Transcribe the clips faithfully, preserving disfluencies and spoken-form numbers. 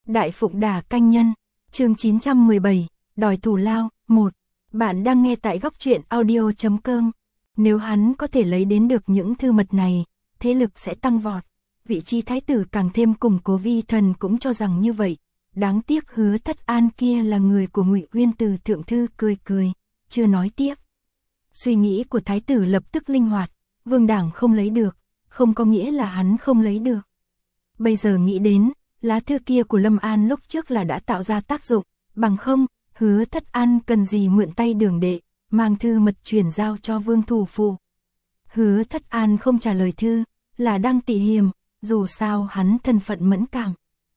Đại Phụng Đà Canh Nhân, chương chín trăm mười bảy, đòi thù lao, một. Bạn đang nghe tại góc truyện audio chấm com. Nếu hắn có thể lấy đến được những thư mật này, thế lực sẽ tăng vọt. Vị trí thái tử càng thêm củng cố, Vi Thần cũng cho rằng như vậy. Đáng tiếc Hứa Thất An kia là người của Ngụy Uyên. Từ thượng thư cười cười, chưa nói tiếp. Suy nghĩ của thái tử lập tức linh hoạt, Vương Đảng không lấy được, không có nghĩa là hắn không lấy được. Bây giờ nghĩ đến, lá thư kia của Lâm An lúc trước là đã tạo ra tác dụng, bằng không, Hứa Thất An cần gì mượn tay Đường đệ, mang thư mật chuyển giao cho Vương thủ phủ. Hứa Thất An không trả lời thư, là đang tị hiềm, dù sao hắn thân phận mẫn cảm.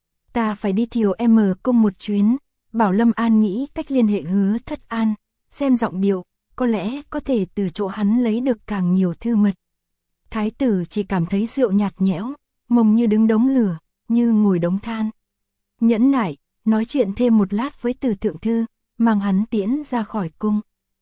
Ta phải đi Thiều M cung một chuyến, bảo Lâm An nghĩ cách liên hệ Hứa Thất An, xem giọng điệu, có lẽ có thể từ chỗ hắn lấy được càng nhiều thư mật. Thái tử chỉ cảm thấy rượu nhạt nhẽo, mông như đứng đống lửa, như ngồi đống than. Nhẫn nại, nói chuyện thêm một lát với Từ thượng thư, mang hắn tiễn ra khỏi cung.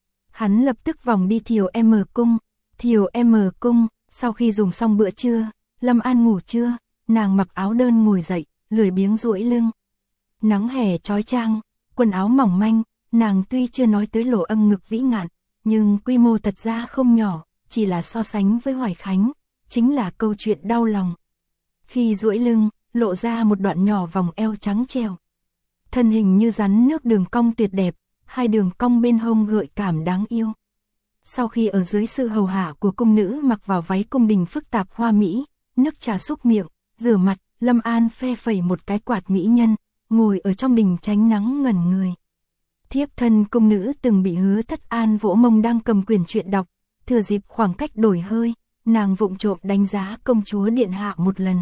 Hắn lập tức vòng đi Thiều M cung. Thiều M cung, sau khi dùng xong bữa trưa, Lâm An ngủ trưa, nàng mặc áo đơn ngồi dậy, lười biếng duỗi lưng. Nắng hè chói chang, quần áo mỏng manh, nàng tuy chưa nói tới lỗ âng ngực vĩ ngạn, nhưng quy mô thật ra không nhỏ, chỉ là so sánh với Hoài Khánh, chính là câu chuyện đau lòng. Khi duỗi lưng, lộ ra một đoạn nhỏ vòng eo trắng trẻo. Thân hình như rắn nước, đường cong tuyệt đẹp, hai đường cong bên hông gợi cảm đáng yêu. Sau khi ở dưới sự hầu hạ của cung nữ mặc vào váy cung đình phức tạp hoa mỹ, nước trà xúc miệng, rửa mặt, Lâm An phe phẩy một cái quạt mỹ nhân, ngồi ở trong đình tránh nắng ngẩn người. Thiếp thân cung nữ từng bị Hứa Thất An vỗ mông đang cầm quyển truyện đọc, thừa dịp khoảng cách đổi hơi, nàng vụng trộm đánh giá công chúa điện hạ một lần.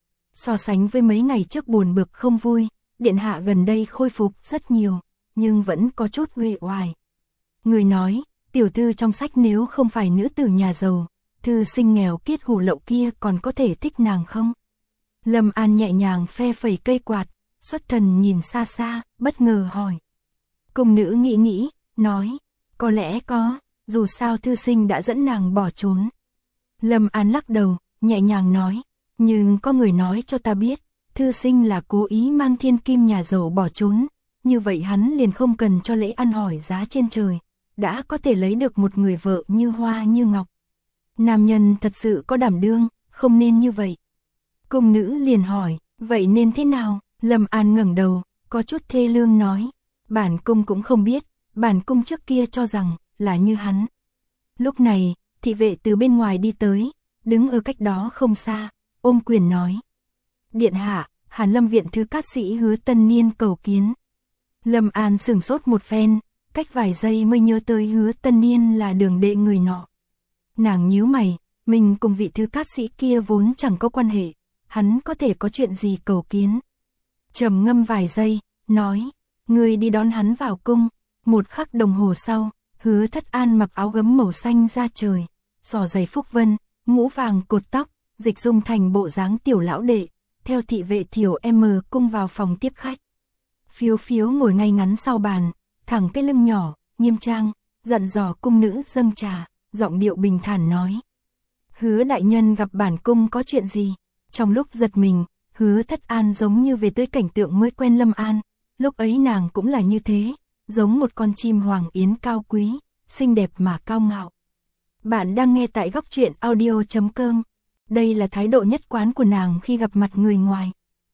So sánh với mấy ngày trước buồn bực không vui, điện hạ gần đây khôi phục rất nhiều, nhưng vẫn có chút uể oải. Người nói, tiểu thư trong sách nếu không phải nữ tử nhà giàu, thư sinh nghèo kiết hủ lậu kia còn có thể thích nàng không? Lâm An nhẹ nhàng phe phẩy cây quạt, xuất thần nhìn xa xa, bất ngờ hỏi. Cung nữ nghĩ nghĩ, nói, có lẽ có, dù sao thư sinh đã dẫn nàng bỏ trốn. Lâm An lắc đầu, nhẹ nhàng nói, nhưng có người nói cho ta biết, thư sinh là cố ý mang thiên kim nhà giàu bỏ trốn, như vậy hắn liền không cần cho lễ ăn hỏi giá trên trời, đã có thể lấy được một người vợ như hoa như ngọc. Nam nhân thật sự có đảm đương, không nên như vậy. Cung nữ liền hỏi, vậy nên thế nào? Lâm An ngẩng đầu, có chút thê lương nói, bản cung cũng không biết, bản cung trước kia cho rằng là như hắn. Lúc này, thị vệ từ bên ngoài đi tới, đứng ở cách đó không xa, ôm quyền nói. Điện hạ, Hàn Lâm viện thứ cát sĩ Hứa Tân Niên cầu kiến. Lâm An sửng sốt một phen, cách vài giây mới nhớ tới Hứa Tân Niên là Đường đệ người nọ. Nàng nhíu mày, mình cùng vị thứ cát sĩ kia vốn chẳng có quan hệ, hắn có thể có chuyện gì cầu kiến. Trầm ngâm vài giây, nói, người đi đón hắn vào cung. Một khắc đồng hồ sau, Hứa Thất An mặc áo gấm màu xanh da trời, giỏ giày phúc vân, mũ vàng cột tóc, dịch dung thành bộ dáng tiểu lão đệ, theo thị vệ Thiều M cung vào phòng tiếp khách. Phiếu phiếu ngồi ngay ngắn sau bàn, thẳng cái lưng nhỏ, nghiêm trang, dặn dò cung nữ dâng trà, giọng điệu bình thản nói. Hứa đại nhân gặp bản cung có chuyện gì? Trong lúc giật mình, Hứa Thất An giống như về tới cảnh tượng mới quen Lâm An, lúc ấy nàng cũng là như thế, giống một con chim hoàng yến cao quý, xinh đẹp mà cao ngạo. Bạn đang nghe tại góc truyện audio chấm com. Đây là thái độ nhất quán của nàng khi gặp mặt người ngoài.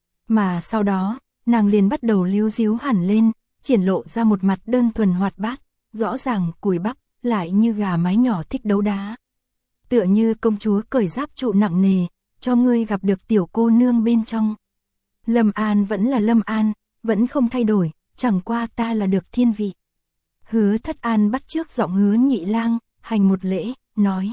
Mà sau đó, nàng liền bắt đầu líu díu hẳn lên, triển lộ ra một mặt đơn thuần hoạt bát, rõ ràng cùi bắp, lại như gà mái nhỏ thích đấu đá. Tựa như công chúa cởi giáp trụ nặng nề, cho ngươi gặp được tiểu cô nương bên trong. Lâm An vẫn là Lâm An, vẫn không thay đổi, chẳng qua ta là được thiên vị. Hứa Thất An bắt chước giọng Hứa Nhị Lang, hành một lễ, nói.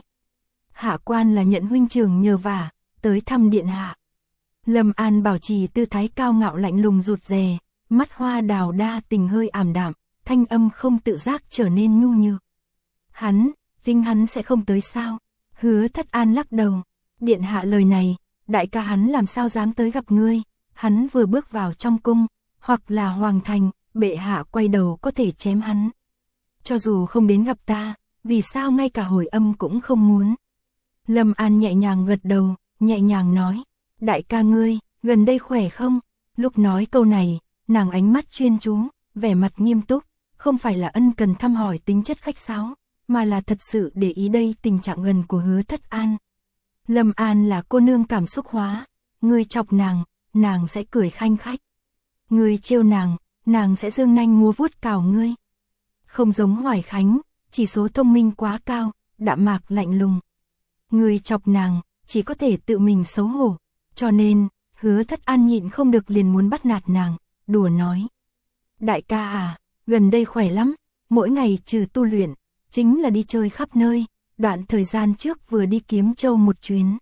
Hạ quan là nhận huynh trưởng nhờ vả, tới thăm điện hạ. Lâm An bảo trì tư thái cao ngạo lạnh lùng rụt rè, mắt hoa đào đa tình hơi ảm đạm, thanh âm không tự giác trở nên nhu nhược. Hắn, dinh hắn sẽ không tới sao? Hứa Thất An lắc đầu. Điện hạ lời này, đại ca hắn làm sao dám tới gặp ngươi? Hắn vừa bước vào trong cung, hoặc là hoàng thành, bệ hạ quay đầu có thể chém hắn. Cho dù không đến gặp ta, vì sao ngay cả hồi âm cũng không muốn? Lâm An nhẹ nhàng gật đầu, nhẹ nhàng nói, đại ca ngươi, gần đây khỏe không? Lúc nói câu này, nàng ánh mắt chuyên chú, vẻ mặt nghiêm túc, không phải là ân cần thăm hỏi tính chất khách sáo, mà là thật sự để ý đây tình trạng gần của Hứa Thất An. Lâm An là cô nương cảm xúc hóa, ngươi chọc nàng, nàng sẽ cười khanh khách. Ngươi trêu nàng, nàng sẽ giương nanh múa vuốt cào ngươi. Không giống Hoài Khánh, chỉ số thông minh quá cao, đạm mạc lạnh lùng. Ngươi chọc nàng, chỉ có thể tự mình xấu hổ, cho nên, Hứa Thất An nhịn không được liền muốn bắt nạt nàng, đùa nói. Đại ca à, gần đây khỏe lắm, mỗi ngày trừ tu luyện, chính là đi chơi khắp nơi, đoạn thời gian trước vừa đi Kiếm Châu một chuyến.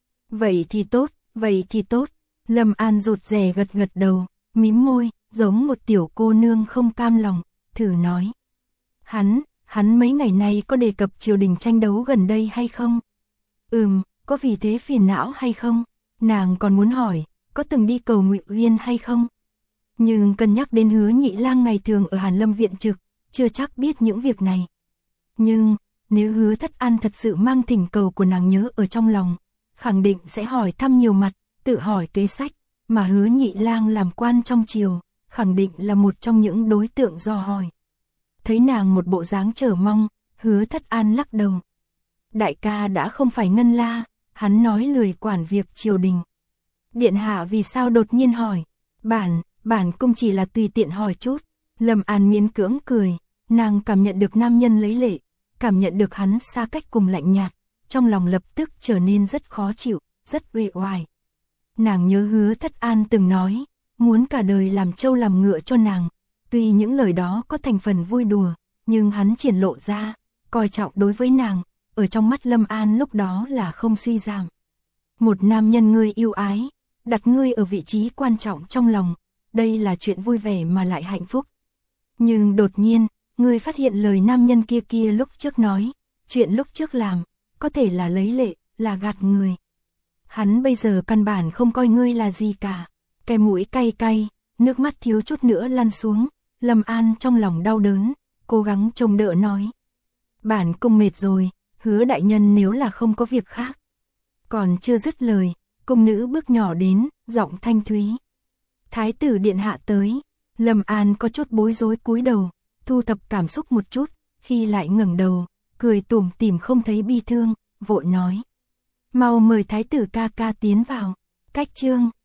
Vậy thì tốt, vậy thì tốt, Lâm An rụt rè gật gật đầu, mím môi, giống một tiểu cô nương không cam lòng, thử nói. Hắn, hắn mấy ngày nay có đề cập triều đình tranh đấu gần đây hay không? Ừm, có vì thế phiền não hay không? Nàng còn muốn hỏi, có từng đi cầu Ngụy Uyên hay không? Nhưng cân nhắc đến Hứa Nhị Lang ngày thường ở Hàn Lâm viện trực, chưa chắc biết những việc này. Nhưng, nếu Hứa Thất An thật sự mang thỉnh cầu của nàng nhớ ở trong lòng, khẳng định sẽ hỏi thăm nhiều mặt, tự hỏi kế sách, mà Hứa Nhị Lang làm quan trong triều, khẳng định là một trong những đối tượng do hỏi. Thấy nàng một bộ dáng chờ mong, Hứa Thất An lắc đầu. Đại ca đã không phải Ngân La, hắn nói lười quản việc triều đình. Điện hạ vì sao đột nhiên hỏi? Bản, bản cung chỉ là tùy tiện hỏi chút. Lâm An miễn cưỡng cười, nàng cảm nhận được nam nhân lấy lệ, cảm nhận được hắn xa cách cùng lạnh nhạt, trong lòng lập tức trở nên rất khó chịu, rất uể oải. Nàng nhớ Hứa Thất An từng nói, muốn cả đời làm trâu làm ngựa cho nàng, tuy những lời đó có thành phần vui đùa, nhưng hắn triển lộ ra, coi trọng đối với nàng, ở trong mắt Lâm An lúc đó là không suy giảm. Một nam nhân ngươi yêu ái, đặt ngươi ở vị trí quan trọng trong lòng, đây là chuyện vui vẻ mà lại hạnh phúc. Nhưng đột nhiên, ngươi phát hiện lời nam nhân kia kia lúc trước nói, chuyện lúc trước làm, có thể là lấy lệ, là gạt người. Hắn bây giờ căn bản không coi ngươi là gì cả. Cái mũi cay cay, nước mắt thiếu chút nữa lăn xuống, Lâm An trong lòng đau đớn, cố gắng trông đỡ nói. Bản cung mệt rồi, Hứa đại nhân nếu là không có việc khác. Còn chưa dứt lời, cung nữ bước nhỏ đến, giọng thanh thúy. Thái tử điện hạ tới. Lâm An có chút bối rối cúi đầu, thu thập cảm xúc một chút, khi lại ngẩng đầu, cười tủm tỉm không thấy bi thương, vội nói. Mau mời thái tử ca ca tiến vào. Cách chương